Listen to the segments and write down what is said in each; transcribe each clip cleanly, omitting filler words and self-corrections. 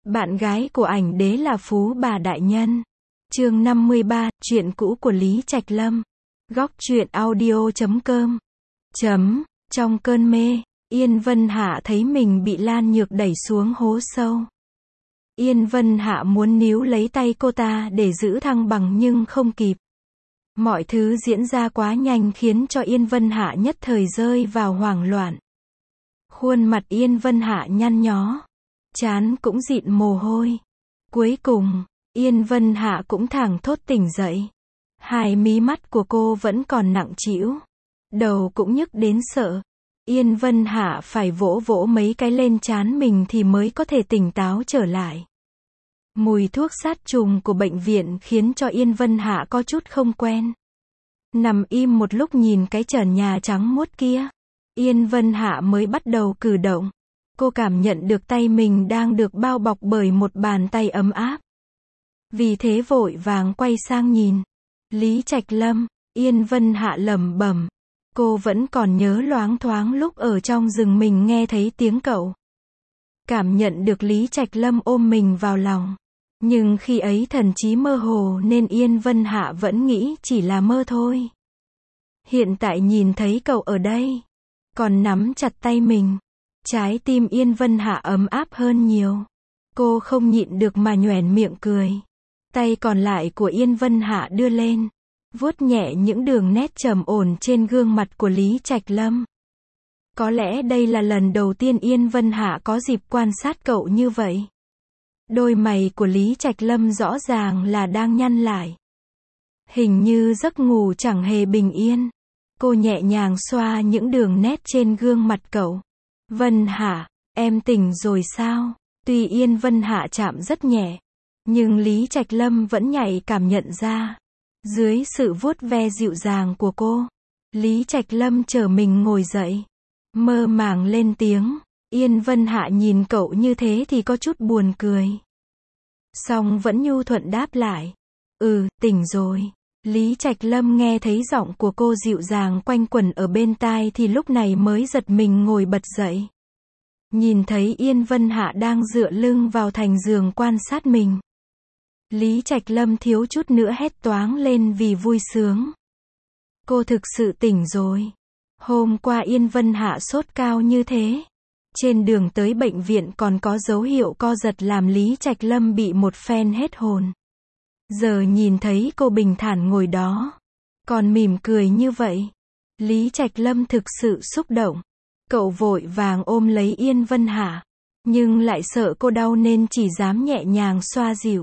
Bạn gái của ảnh đế là phú bà đại nhân. Chương 53, chuyện cũ của Lý Trạch Lâm. Góc truyện audio.com. Trong cơn mê, Yên Vân Hạ thấy mình bị Lan Nhược đẩy xuống hố sâu. Yên Vân Hạ muốn níu lấy tay cô ta để giữ thăng bằng nhưng không kịp. Mọi thứ diễn ra quá nhanh khiến cho Yên Vân Hạ nhất thời rơi vào hoảng loạn. Khuôn mặt Yên Vân Hạ nhăn nhó, trán cũng dịn mồ hôi. Cuối cùng, Yên Vân Hạ cũng thẳng thốt tỉnh dậy. Hai mí mắt của cô vẫn còn nặng trĩu, đầu cũng nhức đến sợ. Yên Vân Hạ phải vỗ vỗ mấy cái lên trán mình thì mới có thể tỉnh táo trở lại. Mùi thuốc sát trùng của bệnh viện khiến cho Yên Vân Hạ có chút không quen. Nằm im một lúc nhìn cái trần nhà trắng muốt kia, Yên Vân Hạ mới bắt đầu cử động. Cô cảm nhận được tay mình đang được bao bọc bởi một bàn tay ấm áp. Vì thế vội vàng quay sang nhìn. Lý Trạch Lâm, Yên Vân Hạ lẩm bẩm. Cô vẫn còn nhớ loáng thoáng lúc ở trong rừng mình nghe thấy tiếng cậu. Cảm nhận được Lý Trạch Lâm ôm mình vào lòng. Nhưng khi ấy thần trí mơ hồ nên Yên Vân Hạ vẫn nghĩ chỉ là mơ thôi. Hiện tại nhìn thấy cậu ở đây, còn nắm chặt tay mình, trái tim Yên Vân Hạ ấm áp hơn nhiều. Cô không nhịn được mà nhoẻn miệng cười. Tay còn lại của Yên Vân Hạ đưa lên, vuốt nhẹ những đường nét trầm ổn trên gương mặt của Lý Trạch Lâm. Có lẽ đây là lần đầu tiên Yên Vân Hạ có dịp quan sát cậu như vậy. Đôi mày của Lý Trạch Lâm rõ ràng là đang nhăn lại. Hình như giấc ngủ chẳng hề bình yên. Cô nhẹ nhàng xoa những đường nét trên gương mặt cậu. Vân Hạ, em tỉnh rồi sao? Tuy Yên Vân Hạ chạm rất nhẹ, nhưng Lý Trạch Lâm vẫn nhạy cảm nhận ra. Dưới sự vuốt ve dịu dàng của cô, Lý Trạch Lâm trở mình ngồi dậy, mơ màng lên tiếng. Yên Vân Hạ nhìn cậu như thế thì có chút buồn cười. Song vẫn nhu thuận đáp lại. Tỉnh rồi. Lý Trạch Lâm nghe thấy giọng của cô dịu dàng quanh quẩn ở bên tai thì lúc này mới giật mình ngồi bật dậy. Nhìn thấy Yên Vân Hạ đang dựa lưng vào thành giường quan sát mình. Lý Trạch Lâm thiếu chút nữa hét toáng lên vì vui sướng. Cô thực sự tỉnh rồi. Hôm qua Yên Vân Hạ sốt cao như thế. Trên đường tới bệnh viện còn có dấu hiệu co giật làm Lý Trạch Lâm bị một phen hết hồn. Giờ nhìn thấy cô bình thản ngồi đó, còn mỉm cười như vậy, Lý Trạch Lâm thực sự xúc động. Cậu vội vàng ôm lấy Yên Vân Hạ, nhưng lại sợ cô đau nên chỉ dám nhẹ nhàng xoa dịu.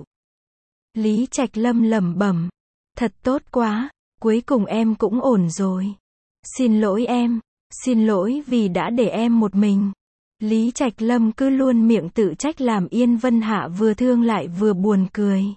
Lý Trạch Lâm lẩm bẩm, thật tốt quá, cuối cùng em cũng ổn rồi. Xin lỗi em, xin lỗi vì đã để em một mình. Lý Trạch Lâm cứ luôn miệng tự trách làm Yên Vân Hạ vừa thương lại vừa buồn cười.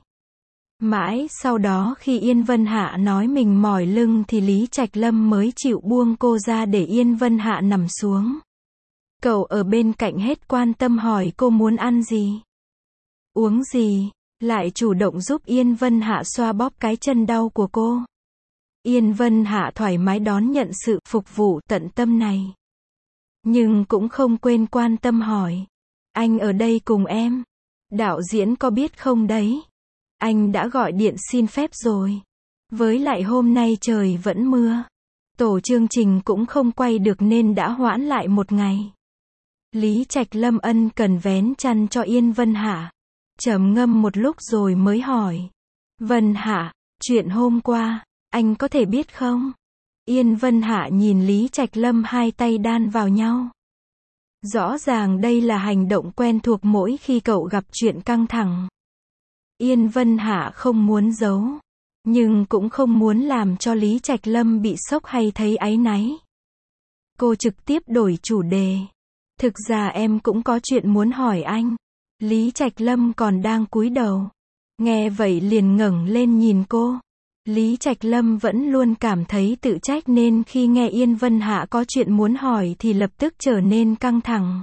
Mãi sau đó khi Yên Vân Hạ nói mình mỏi lưng thì Lý Trạch Lâm mới chịu buông cô ra để Yên Vân Hạ nằm xuống. Cậu ở bên cạnh hết quan tâm hỏi cô muốn ăn gì, uống gì, lại chủ động giúp Yên Vân Hạ xoa bóp cái chân đau của cô. Yên Vân Hạ thoải mái đón nhận sự phục vụ tận tâm này. Nhưng cũng không quên quan tâm hỏi. Anh ở đây cùng em. Đạo diễn có biết không đấy? Anh đã gọi điện xin phép rồi. Với lại hôm nay trời vẫn mưa. Tổ chương trình cũng không quay được nên đã hoãn lại một ngày. Lý Trạch Lâm ân cần vén chăn cho Yên Vân Hạ. Trầm ngâm một lúc rồi mới hỏi. Vân Hạ, chuyện hôm qua, anh có thể biết không? Yên Vân Hạ nhìn Lý Trạch Lâm hai tay đan vào nhau. Rõ ràng đây là hành động quen thuộc mỗi khi cậu gặp chuyện căng thẳng. Yên Vân Hạ không muốn giấu, nhưng cũng không muốn làm cho Lý Trạch Lâm bị sốc hay thấy áy náy. Cô trực tiếp đổi chủ đề. Thực ra em cũng có chuyện muốn hỏi anh. Lý Trạch Lâm còn đang cúi đầu. Nghe vậy liền ngẩng lên nhìn cô. Lý Trạch Lâm vẫn luôn cảm thấy tự trách nên khi nghe Yên Vân Hạ có chuyện muốn hỏi thì lập tức trở nên căng thẳng.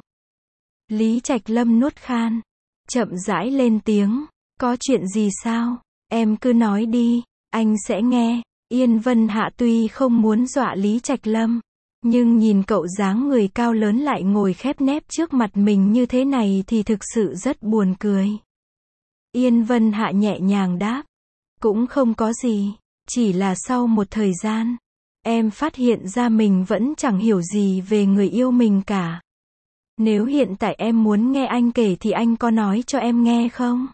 Lý Trạch Lâm nuốt khan, chậm rãi lên tiếng. Có chuyện gì sao? Em cứ nói đi, anh sẽ nghe. Yên Vân Hạ tuy không muốn dọa Lý Trạch Lâm, Nhưng nhìn cậu dáng người cao lớn lại ngồi khép nép trước mặt mình như thế này thì thực sự rất buồn cười. Yên Vân Hạ nhẹ nhàng đáp. Cũng không có gì. Chỉ là sau một thời gian, em phát hiện ra mình vẫn chẳng hiểu gì về người yêu mình cả. Nếu hiện tại em muốn nghe anh kể thì anh có nói cho em nghe không?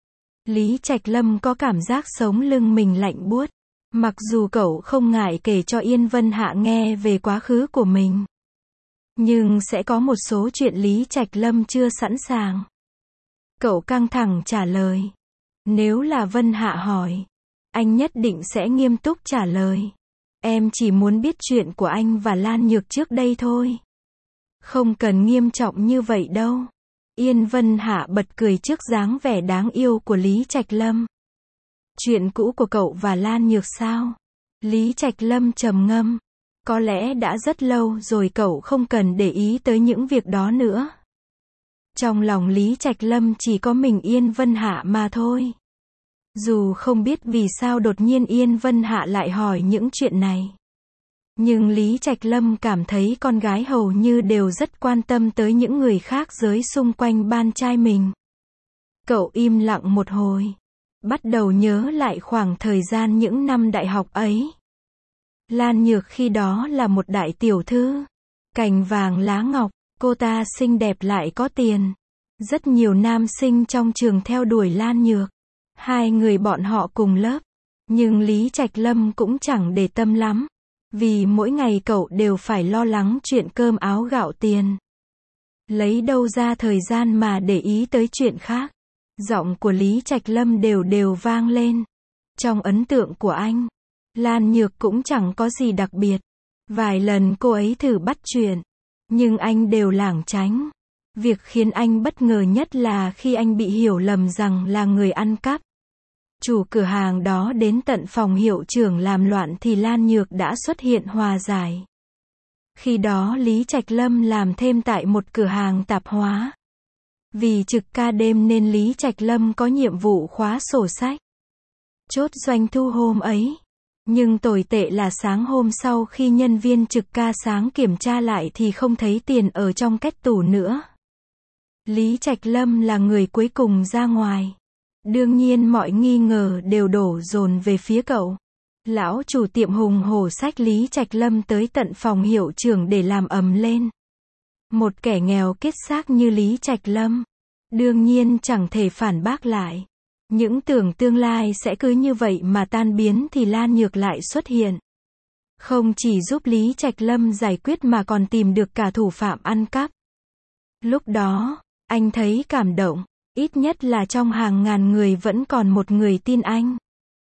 Lý Trạch Lâm có cảm giác sống lưng mình lạnh buốt. Mặc dù cậu không ngại kể cho Yên Vân Hạ nghe về quá khứ của mình. Nhưng sẽ có một số chuyện Lý Trạch Lâm chưa sẵn sàng. Cậu căng thẳng trả lời. Nếu là Vân Hạ hỏi, anh nhất định sẽ nghiêm túc trả lời. Em chỉ muốn biết chuyện của anh và Lan Nhược trước đây thôi. Không cần nghiêm trọng như vậy đâu. Yên Vân Hạ bật cười trước dáng vẻ đáng yêu của Lý Trạch Lâm. Chuyện cũ của cậu và Lan Nhược sao? Lý Trạch Lâm trầm ngâm. Có lẽ đã rất lâu rồi cậu không cần để ý tới những việc đó nữa. Trong lòng Lý Trạch Lâm chỉ có mình Yên Vân Hạ mà thôi. Dù không biết vì sao đột nhiên Yên Vân Hạ lại hỏi những chuyện này. Nhưng Lý Trạch Lâm cảm thấy con gái hầu như đều rất quan tâm tới những người khác giới xung quanh bạn trai mình. Cậu im lặng một hồi. Bắt đầu nhớ lại khoảng thời gian những năm đại học ấy. Lan Nhược khi đó là một đại tiểu thư. Cành vàng lá ngọc, cô ta xinh đẹp lại có tiền. Rất nhiều nam sinh trong trường theo đuổi Lan Nhược. Hai người bọn họ cùng lớp. Nhưng Lý Trạch Lâm cũng chẳng để tâm lắm. Vì mỗi ngày cậu đều phải lo lắng chuyện cơm áo gạo tiền. Lấy đâu ra thời gian mà để ý tới chuyện khác. Giọng của Lý Trạch Lâm đều đều vang lên. Trong ấn tượng của anh, Lan Nhược cũng chẳng có gì đặc biệt. Vài lần cô ấy thử bắt chuyện, nhưng anh đều lảng tránh. Việc khiến anh bất ngờ nhất là khi anh bị hiểu lầm rằng là người ăn cắp. Chủ cửa hàng đó đến tận phòng hiệu trưởng làm loạn thì Lan Nhược đã xuất hiện hòa giải. Khi đó Lý Trạch Lâm làm thêm tại một cửa hàng tạp hóa. Vì trực ca đêm nên Lý Trạch Lâm có nhiệm vụ khóa sổ sách. Chốt doanh thu hôm ấy. Nhưng tồi tệ là sáng hôm sau khi nhân viên trực ca sáng kiểm tra lại thì không thấy tiền ở trong két tủ nữa. Lý Trạch Lâm là người cuối cùng ra ngoài. Đương nhiên mọi nghi ngờ đều đổ dồn về phía cậu. Lão chủ tiệm hùng hổ xách Lý Trạch Lâm tới tận phòng hiệu trưởng để làm ầm lên. Một kẻ nghèo kiết xác như Lý Trạch Lâm, đương nhiên chẳng thể phản bác lại. Những tưởng tương lai sẽ cứ như vậy mà tan biến thì Lan Nhược lại xuất hiện. Không chỉ giúp Lý Trạch Lâm giải quyết mà còn tìm được cả thủ phạm ăn cắp. Lúc đó, anh thấy cảm động, ít nhất là trong hàng ngàn người vẫn còn một người tin anh.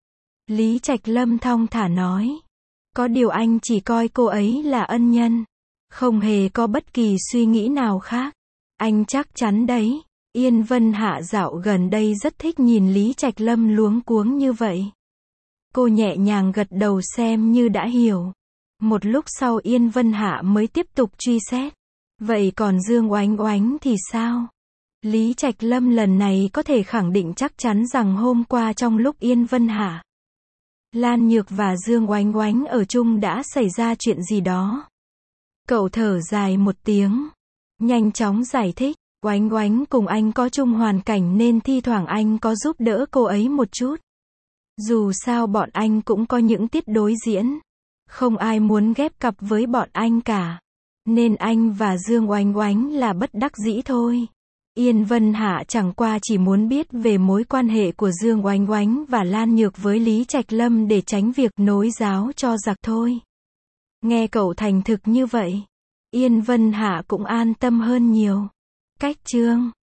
Lý Trạch Lâm thong thả nói. Có điều anh chỉ coi cô ấy là ân nhân. Không hề có bất kỳ suy nghĩ nào khác. Anh chắc chắn đấy. Yên Vân Hạ dạo gần đây rất thích nhìn Lý Trạch Lâm luống cuống như vậy. Cô nhẹ nhàng gật đầu xem như đã hiểu. Một lúc sau Yên Vân Hạ mới tiếp tục truy xét. Vậy còn Dương Oánh Oánh thì sao? Lý Trạch Lâm lần này có thể khẳng định chắc chắn rằng hôm qua trong lúc Yên Vân Hạ, Lan Nhược và Dương Oánh Oánh ở chung đã xảy ra chuyện gì đó. Cậu thở dài một tiếng. Nhanh chóng giải thích. Oánh Oánh cùng anh có chung hoàn cảnh nên thi thoảng anh có giúp đỡ cô ấy một chút. Dù sao bọn anh cũng có những tiết đối diễn. Không ai muốn ghép cặp với bọn anh cả. Nên anh và Dương Oánh Oánh là bất đắc dĩ thôi. Yên Vân Hạ chẳng qua chỉ muốn biết về mối quan hệ của Dương Oánh Oánh và Lan Nhược với Lý Trạch Lâm để tránh việc nối giáo cho giặc thôi. Nghe cậu thành thực như vậy, Yên Vân Hạ cũng an tâm hơn nhiều. Cách chương